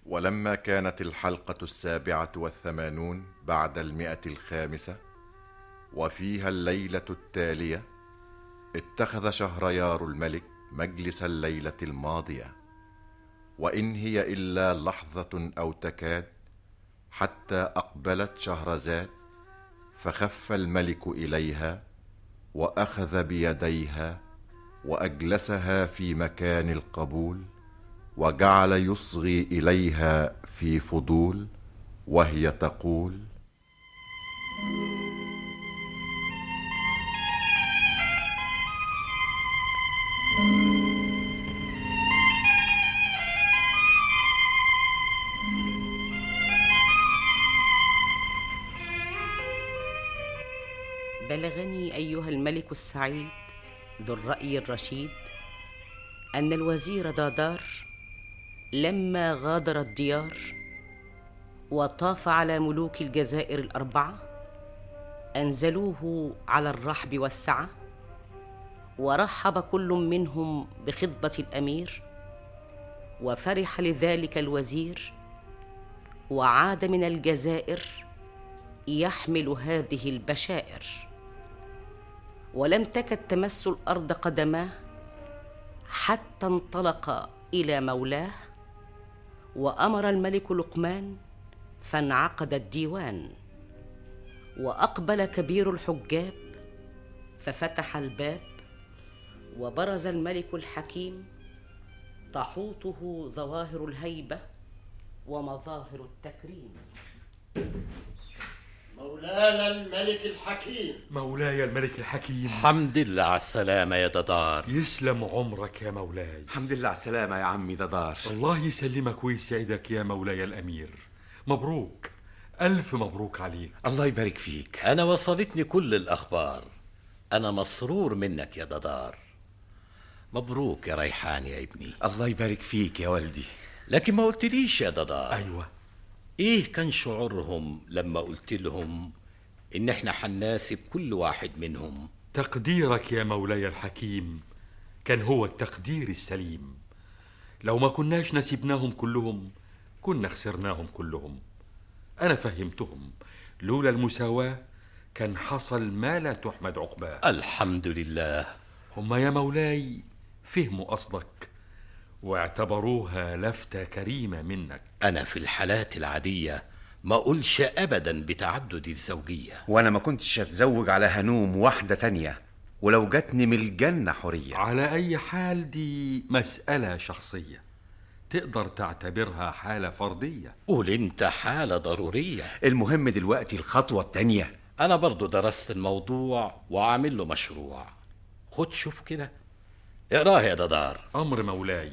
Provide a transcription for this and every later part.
ولما كانت الحلقة 87 بعد 105 وفيها الليلة التالية، اتخذ شهريار الملك مجلس الليلة الماضية، وإن هي إلا لحظة أو تكاد حتى أقبلت شهرزاد، فخف الملك إليها وأخذ بيديها وأجلسها في مكان القبول، وجعل يصغي إليها في فضول، وهي تقول: بلغني أيها الملك السعيد ذو الرأي الرشيد أن الوزير دادار لما غادر الديار وطاف على ملوك الجزائر الأربعة، أنزلوه على الرحب والسعة، ورحب كل منهم بخطبة الأمير، وفرح لذلك الوزير، وعاد من الجزائر يحمل هذه البشائر. ولم تكد تمس الأرض قدماه حتى انطلق إلى مولاه، وأمر الملك لقمان فانعقد الديوان، وأقبل كبير الحجاب ففتح الباب، وبرز الملك الحكيم تحوطه ظواهر الهيبة ومظاهر التكريم. مولانا الملك الحكيم. مولاي الملك الحكيم. حمد لله على السلامة يا ددار. يسلم عمرك يا مولاي. الحمد لله على السلامة يا عمي ددار. الله يسلمك ويسعدك يا مولاي الأمير. مبروك، ألف مبروك عليك. الله يبارك فيك. أنا وصلتني كل الأخبار، أنا مسرور منك يا ددار. مبروك يا ريحان يا ابني. الله يبارك فيك يا ولدي. لكن ما قلتليش يا ددار. أيوة، إيه كان شعورهم لما قلت لهم إن إحنا حناسب كل واحد منهم؟ تقديرك يا مولاي الحكيم كان هو التقدير السليم. لو ما كناش نسيبناهم كلهم كنا خسرناهم كلهم. أنا فهمتهم، لولا المساواة كان حصل ما لا تحمد عقباه. الحمد لله. هم يا مولاي فهموا قصدك واعتبروها لفتة كريمة منك. أنا في الحالات العادية ما أقولش أبدا بتعدد الزوجية، وأنا ما كنتش أتزوج على هنوم واحدة تانية ولو جاتني من الجنة حرية. على أي حال دي مسألة شخصية، تقدر تعتبرها حالة فردية. قول أنت حالة ضرورية. المهم دلوقتي الخطوة التانية. أنا برضو درست الموضوع وعامل له مشروع، خد شوف كده، اقراه يا ددار. أمر مولاي.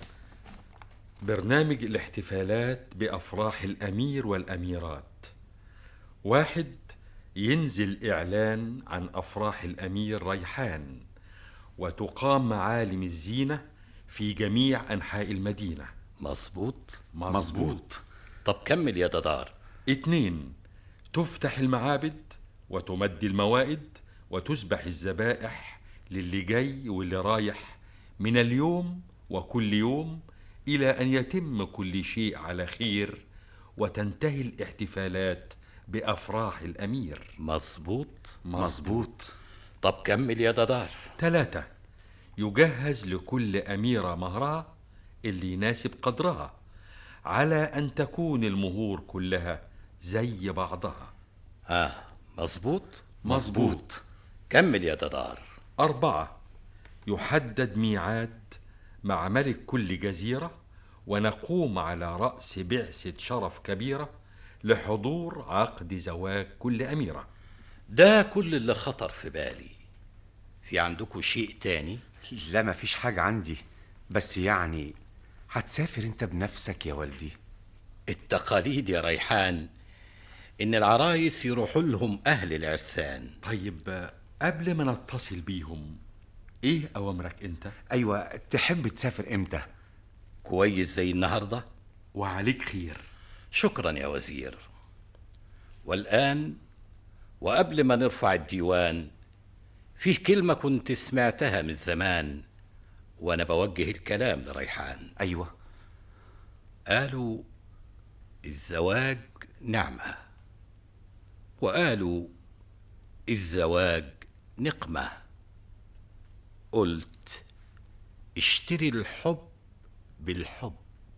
برنامج الاحتفالات بأفراح الأمير والأميرات. 1. ينزل إعلان عن أفراح الأمير ريحان، وتقام معالم الزينة في جميع أنحاء المدينة. مظبوط. طب كمل يا ددار. 2. تفتح المعابد وتمد الموائد وتذبح الذبائح للي جاي واللي رايح من اليوم وكل يوم، إلى أن يتم كل شيء على خير وتنتهي الاحتفالات بأفراح الأمير. مظبوط. طب كمل يا ددار. 3. يجهز لكل أميرة مهرها اللي يناسب قدرها، على أن تكون المهور كلها زي بعضها. مظبوط. كمل يا ددار. 4. يحدد ميعاد مع ملك كل جزيرة، ونقوم على رأس بعثة شرف كبيرة لحضور عقد زواج كل أميرة. ده كل اللي خطر في بالي. في عندكم شيء تاني؟ لا ما فيش حاجة عندي، بس يعني هتسافر انت بنفسك يا والدي؟ التقاليد يا ريحان إن العرايس يروحوا لهم أهل العرسان. طيب قبل ما نتصل بيهم، إيه أوامرك أنت؟ أيوة، تحب تسافر إمتى؟ كويس زي النهاردة. وعليك خير. شكرا يا وزير. والآن وقبل ما نرفع الديوان، فيه كلمة كنت سمعتها من زمان وأنا بوجه الكلام لريحان. أيوة. قالوا الزواج نعمة، وقالوا الزواج نقمة. قلت اشتري الحب بالحب،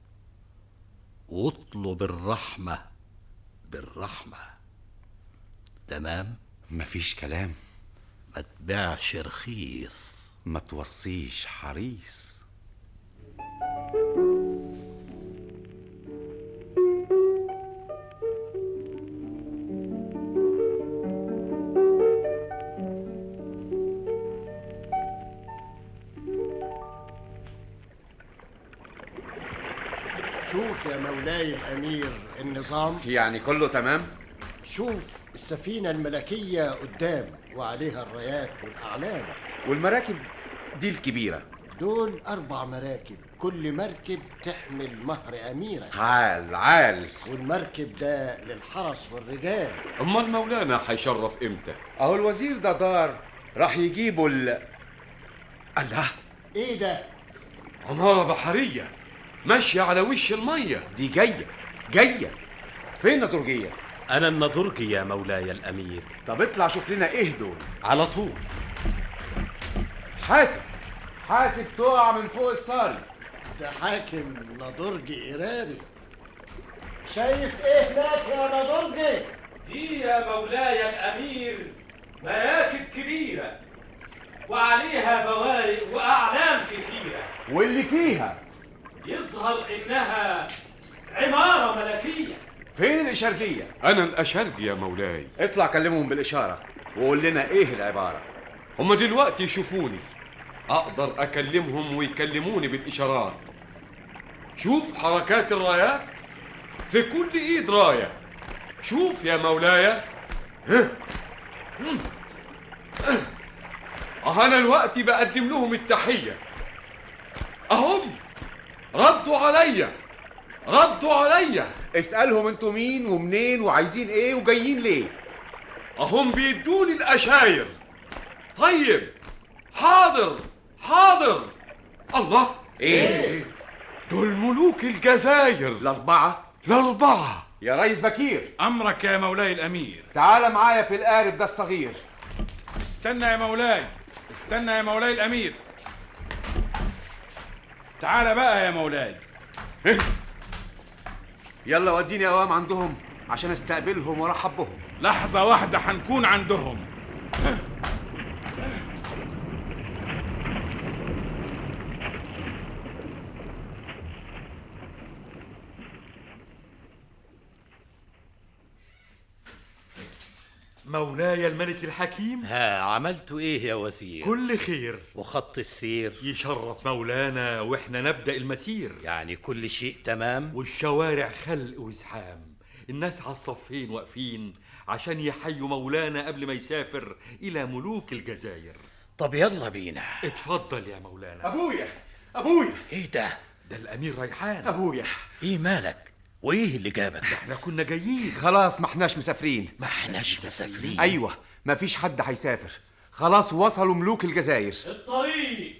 واطلب الرحمة بالرحمة. تمام؟ مفيش كلام. ما تبيعش رخيص، ما توصيش حريص. شوف يا مولاي الأمير النظام. يعني كله تمام؟ شوف السفينة الملكية قدام وعليها الرايات والأعلام، والمراكب دي الكبيرة. دول 4 مراكب، كل مركب تحمل مهر أميرة. عال عال. والمركب ده للحرس والرجال. امال مولانا هيشرف امتى؟ اهو الوزير دار راح يجيبوا الله، ايه ده؟ عمارة بحرية ماشية على وش المية. دي جاية. فين النضرجية؟ أنا النضرجي يا مولاي الأمير. طب اطلع شوف لنا ايه دول. على طول. حاسب تقع من فوق الصاري. ده حاكم نضرجي إراري. شايف ايه هناك يا نضرجي؟ دي يا مولاي الأمير مراكب كبيرة وعليها بوارق وأعلام كتيرة، واللي فيها يظهر إنها عمارة ملكية. فين الإشارجية؟ أنا الأشرجي يا مولاي. اطلع كلمهم بالإشارة وقول لنا ايه العبارة. هما دلوقتي يشوفوني، أقدر أكلمهم ويكلموني بالإشارات. شوف حركات الرايات، في كل إيد راية. شوف يا مولاي. أنا الوقت بقدم لهم التحية. أهم ردوا عليا. اسألهم انتوا مين ومنين وعايزين ايه وجايين ليه. أهم بيدوني الأشاير. طيب حاضر. الله، ايه؟ دول ملوك الجزائر الأربعة. يا ريس بكير، أمرك يا مولاي الأمير. تعال معايا في القارب ده الصغير. استنى يا مولاي الأمير. تعال بقى يا مولاي. يلا وديني اوام عندهم عشان استقبلهم وارحب بهم. لحظة واحدة هنكون عندهم. مولاي الملك الحكيم. عملتوا ايه يا وزير؟ كل خير. وخط السير يشرف مولانا واحنا نبدأ المسير. يعني كل شيء تمام؟ والشوارع خلق وازحام، الناس على الصفين واقفين عشان يحيوا مولانا قبل ما يسافر إلى ملوك الجزائر. طب يلا بينا. اتفضل يا مولانا. أبويا ايه ده الأمير ريحان. أبويا. ايه مالك وايه اللي جابك؟ احنا كنا جايين. خلاص ما احناش مسافرين. ايوه، ما فيش حد هيسافر. خلاص وصلوا ملوك الجزائر. الطريق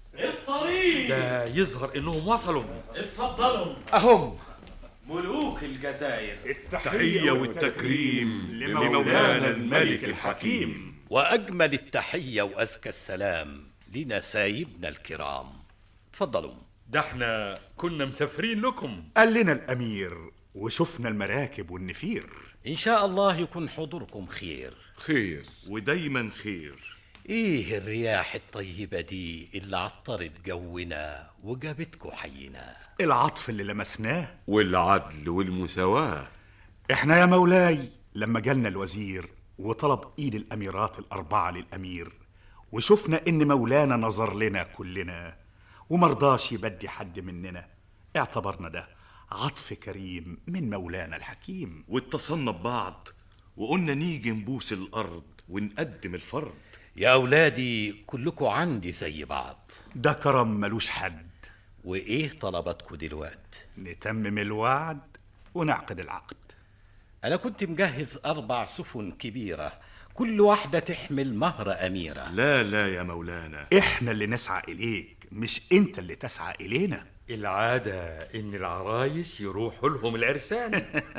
ده يظهر انهم وصلوا. اتفضلوا اهم ملوك الجزائر. التحية والتكريم لمولانا الملك الحكيم. واجمل التحية وازكى السلام لنسايبنا الكرام. اتفضلوا. ده احنا كنا مسافرين لكم. قال لنا الأمير وشفنا المراكب والنفير. ان شاء الله يكون حضوركم خير ودايما خير. ايه الرياح الطيبة دي اللي عطرت جونا وجابتكوا حينا؟ العطف اللي لمسناه والعدل والمساواة. احنا يا مولاي لما جالنا الوزير وطلب ايد الاميرات ال4 للامير، وشفنا ان مولانا نظر لنا كلنا ومرضاش يبدي حد مننا، اعتبرنا ده عطف كريم من مولانا الحكيم. واتصلنا ببعض وقلنا نيجي نبوس الأرض ونقدم الفرض. يا أولادي كلكم عندي زي بعض. ده كرم ملوش حد. وإيه طلباتكم دلوقت؟ نتمم الوعد ونعقد العقد. أنا كنت مجهز 4 سفن كبيرة، كل واحدة تحمل مهر أميرة. لا يا مولانا، إحنا اللي نسعى إليك مش أنت اللي تسعى إلينا. العادة إن العرايس يروحوا لهم العرسان.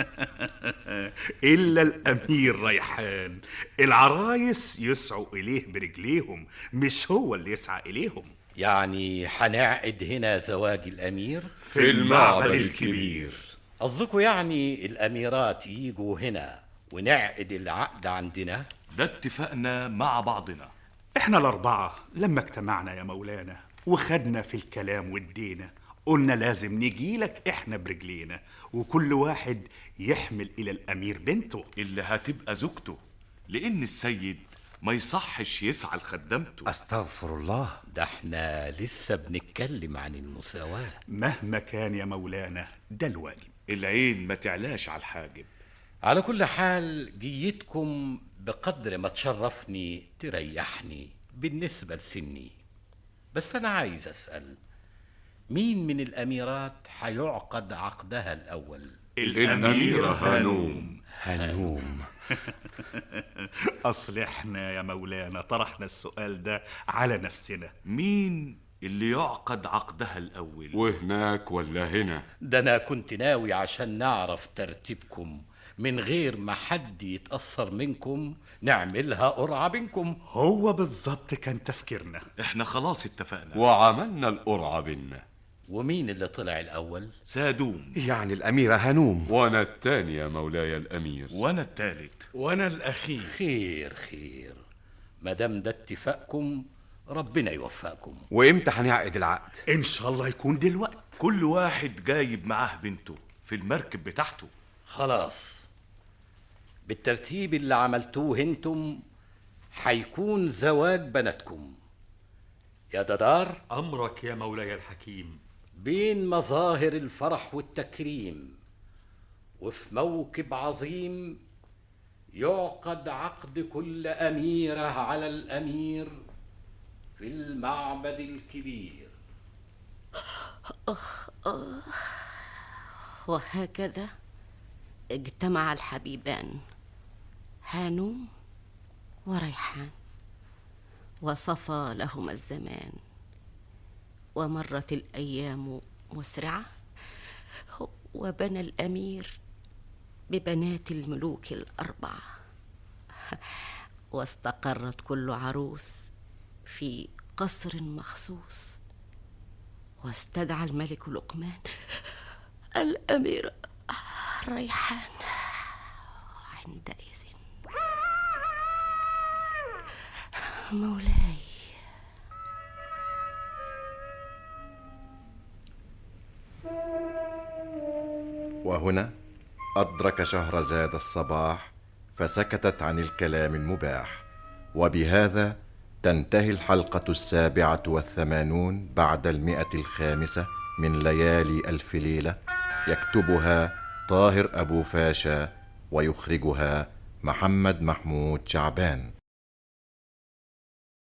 إلا الأمير ريحان، العرايس يسعوا إليه برجليهم، مش هو اللي يسعى إليهم. يعني هنعقد هنا زواج الأمير في المعبد الكبير. قصدكم يعني الأميرات يجوا هنا ونعقد العقد عندنا؟ ده اتفقنا مع بعضنا. احنا الأربعة لما اجتمعنا يا مولانا وخدنا في الكلام وادينا، قلنا لازم نجيلك احنا برجلينا، وكل واحد يحمل إلى الأمير بنته اللي هتبقى زوجته، لأن السيد ما يصحش يسعى لخدمته. أستغفر الله، ده احنا لسه بنتكلم عن المساواة. مهما كان يا مولانا ده الواجب. العين ما تعلاش على الحاجب. على كل حال جيتكم بقدر ما تشرفني تريحني بالنسبة لسني. بس أنا عايز أسأل، مين من الأميرات هيعقد عقدها الأول؟ الأميرة هانوم. هانوم. أصل احنا يا مولانا طرحنا السؤال ده على نفسنا، مين اللي يعقد عقدها الأول؟ وهناك ولا هنا؟ ده أنا كنت ناوي عشان نعرف ترتيبكم من غير ما حد يتأثر منكم نعملها قرعة بينكم. هو بالظبط كان تفكيرنا. احنا خلاص اتفقنا وعملنا القرعة بينا. ومين اللي طلع الأول؟ سادوم. يعني الأميرة هانوم. وأنا التاني يا مولاي الأمير. وأنا التالت. وأنا الأخير. خير خير، مادام ده اتفاقكم ربنا يوفقكم. وإمتى هنعقد العقد؟ إن شاء الله يكون دلوقتي. كل واحد جايب معاه بنته في المركب بتاعته. خلاص، بالترتيب اللي عملتوه انتم هيكون زواج بناتكم. يا ددار، أمرك يا مولاي الحكيم. بين مظاهر الفرح والتكريم وفي موكب عظيم يعقد عقد كل أميرة على الأمير في المعبد الكبير. وهكذا اجتمع الحبيبان هانوم وريحان، وصفى لهما الزمان، ومرت الأيام مسرعة، وبنى الأمير ببنات الملوك الأربعة، واستقرت كل عروس في قصر مخصوص، واستدعى الملك لقمان الأمير ريحان. عندئذ مولاي، وهنا أدرك شهرزاد الصباح فسكتت عن الكلام المباح. وبهذا تنتهي الحلقة 87 بعد 105 من ليالي ألف ليلة، يكتبها طاهر أبو فاشا ويخرجها محمد محمود شعبان.